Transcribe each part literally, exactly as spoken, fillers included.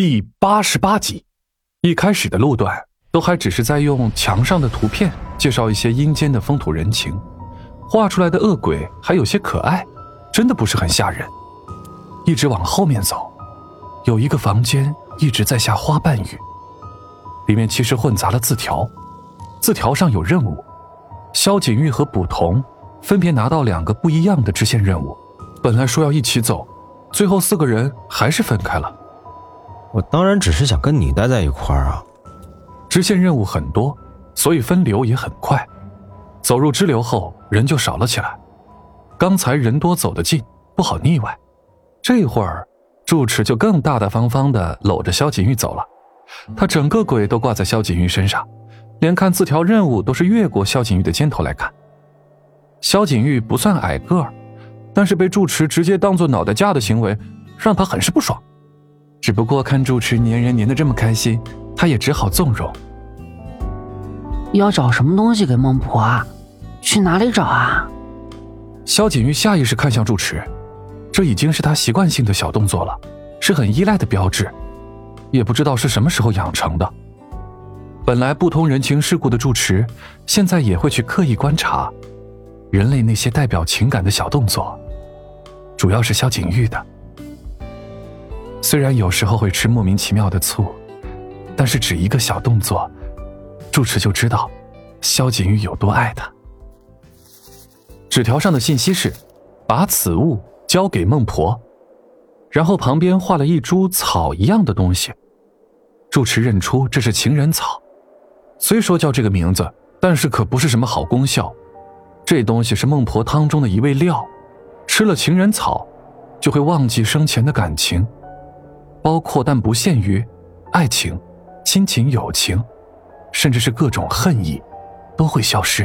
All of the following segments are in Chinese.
第八十八集，一开始的路段都还只是在用墙上的图片介绍一些阴间的风土人情，画出来的恶鬼还有些可爱，真的不是很吓人。一直往后面走，有一个房间一直在下花瓣雨，里面其实混杂了字条，字条上有任务，萧景玉和卜同分别拿到两个不一样的支线任务，本来说要一起走，最后四个人还是分开了。 我当然只是想跟你待在一块儿啊。 支线任务很多，所以分流也很快。走入支流后，人就少了起来。刚才人多走得近，不好腻歪。这会儿，住持就更大大方方地搂着萧景玉走了。他整个鬼都挂在萧景玉身上，连看字条任务都是越过萧景玉的肩头来看。萧景玉不算矮个儿，但是被住持直接当作脑袋架的行为，让他很是不爽。只不过看住持粘人粘得这么开心，他也只好纵容。 要找什么东西给孟婆啊？去哪里找啊？ 萧景玉下意识看向住持，这已经是他习惯性的小动作了，是很依赖的标志，也不知道是什么时候养成的。本来不通人情世故的住持，现在也会去刻意观察人类那些代表情感的小动作，主要是萧景玉的。虽然有时候会吃莫名其妙的醋，但是只一个小动作，住持就知道萧景玉有多爱他。纸条上的信息是把此物交给孟婆，然后旁边画了一株草一样的东西。住持认出这是情人草，虽说叫这个名字，但是可不是什么好功效。这东西是孟婆汤中的一味料，吃了情人草就会忘记生前的感情，包括但不限于爱情、亲情、友情，甚至是各种恨意都会消失。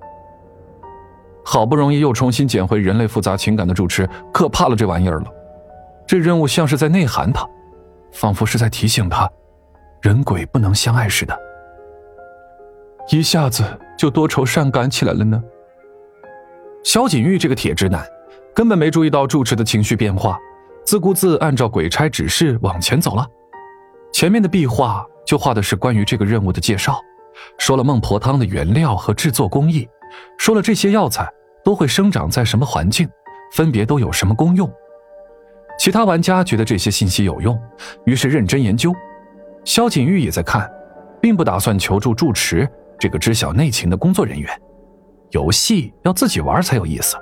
好不容易又重新捡回人类复杂情感的住持可怕了这玩意儿了。这任务像是在内涵他，仿佛是在提醒他人鬼不能相爱似的，一下子就多愁善感起来了呢。萧景玉这个铁直男根本没注意到住持的情绪变化，自顾自按照鬼差指示往前走了。前面的壁画就画的是关于这个任务的介绍，说了孟婆汤的原料和制作工艺，说了这些药材都会生长在什么环境，分别都有什么功用。其他玩家觉得这些信息有用，于是认真研究。萧景玉也在看，并不打算求助住持这个知晓内情的工作人员。游戏要自己玩才有意思。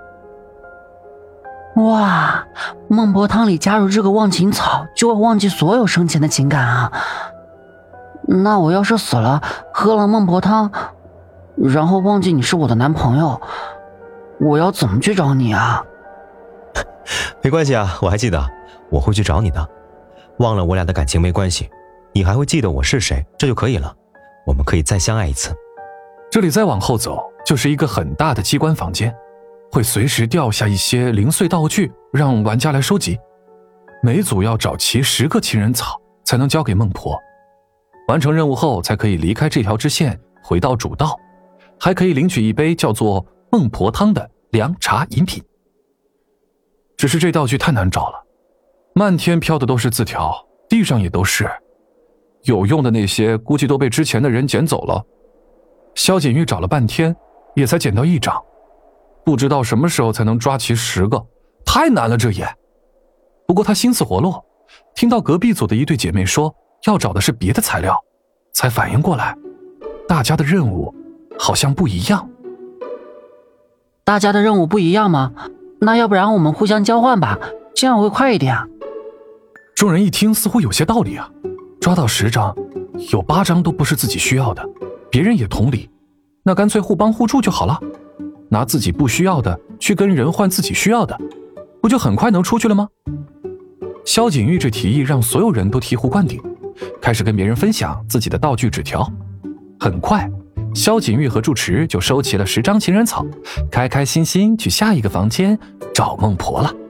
哇，孟婆汤里加入这个忘情草，就会忘记所有生前的情感啊！那我要是死了，喝了孟婆汤，然后忘记你是我的男朋友，我要怎么去找你啊？ 没关系啊，我还记得，我会去找你的。忘了我俩的感情没关系，你还会记得我是谁，这就可以了。我们可以再相爱一次。 这里再往后走，就是一个很大的机关房间，会随时掉下一些零碎道具，让玩家来收集。每组要找齐十个情人草，才能交给孟婆。完成任务后，才可以离开这条支线，回到主道，还可以领取一杯叫做孟婆汤的凉茶饮品。只是这道具太难找了，漫天飘的都是字条，地上也都是，有用的那些估计都被之前的人捡走了。萧景玉找了半天，也才捡到一张，不知道什么时候才能抓齐十个，太难了这也。不过他心思活络，听到隔壁组的一对姐妹说要找的是别的材料，才反应过来，大家的任务好像不一样。 大家的任务不一样吗？那要不然我们互相交换吧，这样会快一点啊。 众人一听似乎有些道理啊，抓到十张，有八张都不是自己需要的，别人也同理，那干脆互帮互助就好了，拿自己不需要的去跟人换自己需要的，不就很快能出去了吗？萧景玉这提议让所有人都醍醐灌顶，开始跟别人分享自己的道具纸条。很快，萧景玉和住持就收齐了十张情人草，开开心心去下一个房间找孟婆了。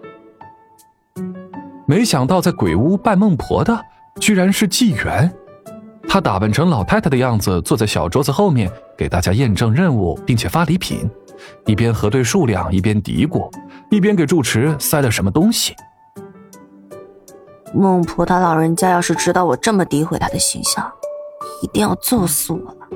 没想到在鬼屋拜孟婆的居然是纪元，他打扮成老太太的样子，坐在小桌子后面给大家验证任务，并且发礼品，一边核对数量，一边嘀咕，一边给住持塞了什么东西。 孟婆他老人家要是知道我这么诋毁他的形象，一定要揍死我了。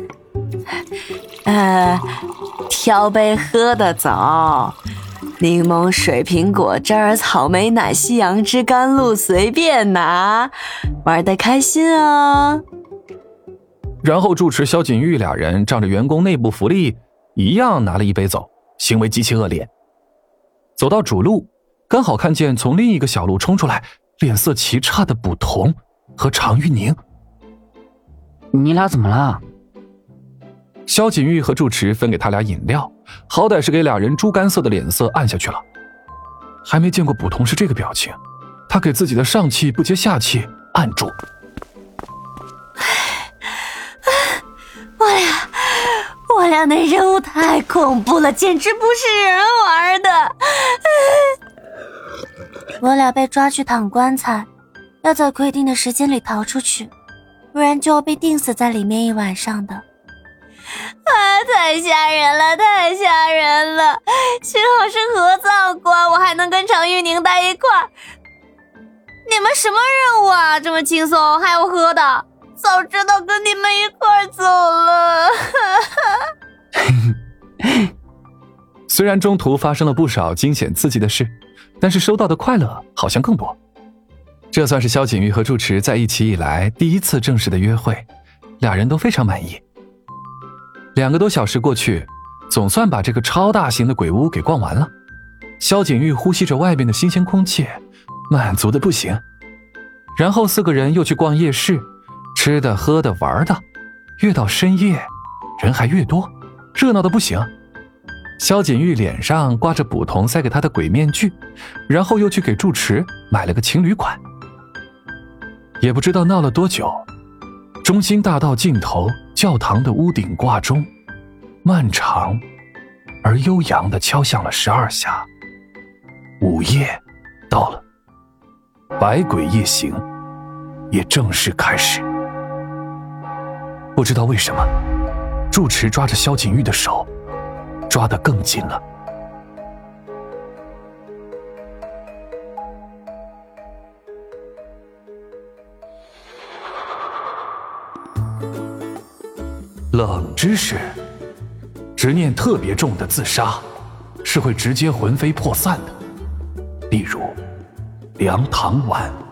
呃，挑杯喝的早，柠檬水、苹果汁儿、草莓奶、西洋汁、甘露随便拿，玩得开心啊。 然后住持萧景玉俩人仗着员工内部福利，一样拿了一杯走，行为极其恶劣。走到主路，刚好看见从另一个小路冲出来脸色奇差的捕童和常玉宁。 你俩怎么了？ 萧景玉和住持分给他俩饮料，好歹是给俩人猪肝色的脸色按下去了。还没见过捕童是这个表情，他给自己的上气不接下气按住。 我俩我俩那任务太恐怖了，简直不是人玩的。我俩被抓去躺棺材，要在规定的时间里逃出去，不然就要被钉死在里面一晚上的。啊，太吓人了，太吓人了！幸好是合葬棺，我还能跟常玉宁待一块儿。你们什么任务啊？这么轻松，还有喝的？早知道跟你们一块儿走了。 虽然中途发生了不少惊险刺激的事，但是收到的快乐好像更多。这算是萧景玉和住持在一起以来第一次正式的约会，俩人都非常满意。两个多小时过去，总算把这个超大型的鬼屋给逛完了。萧景玉呼吸着外面的新鲜空气，满足的不行。然后四个人又去逛夜市，吃的喝的玩的，越到深夜人还越多，热闹的不行。萧景玉脸上挂着捕童塞给他的鬼面具，然后又去给住持买了个情侣款。也不知道闹了多久，中心大道尽头教堂的屋顶挂钟漫长而悠扬地敲响了十二下。午夜到了，百鬼夜行也正式开始。不知道为什么，住持抓着萧景玉的手抓得更紧了。冷知识：执念特别重的自杀是会直接魂飞魄散的，例如梁唐婉。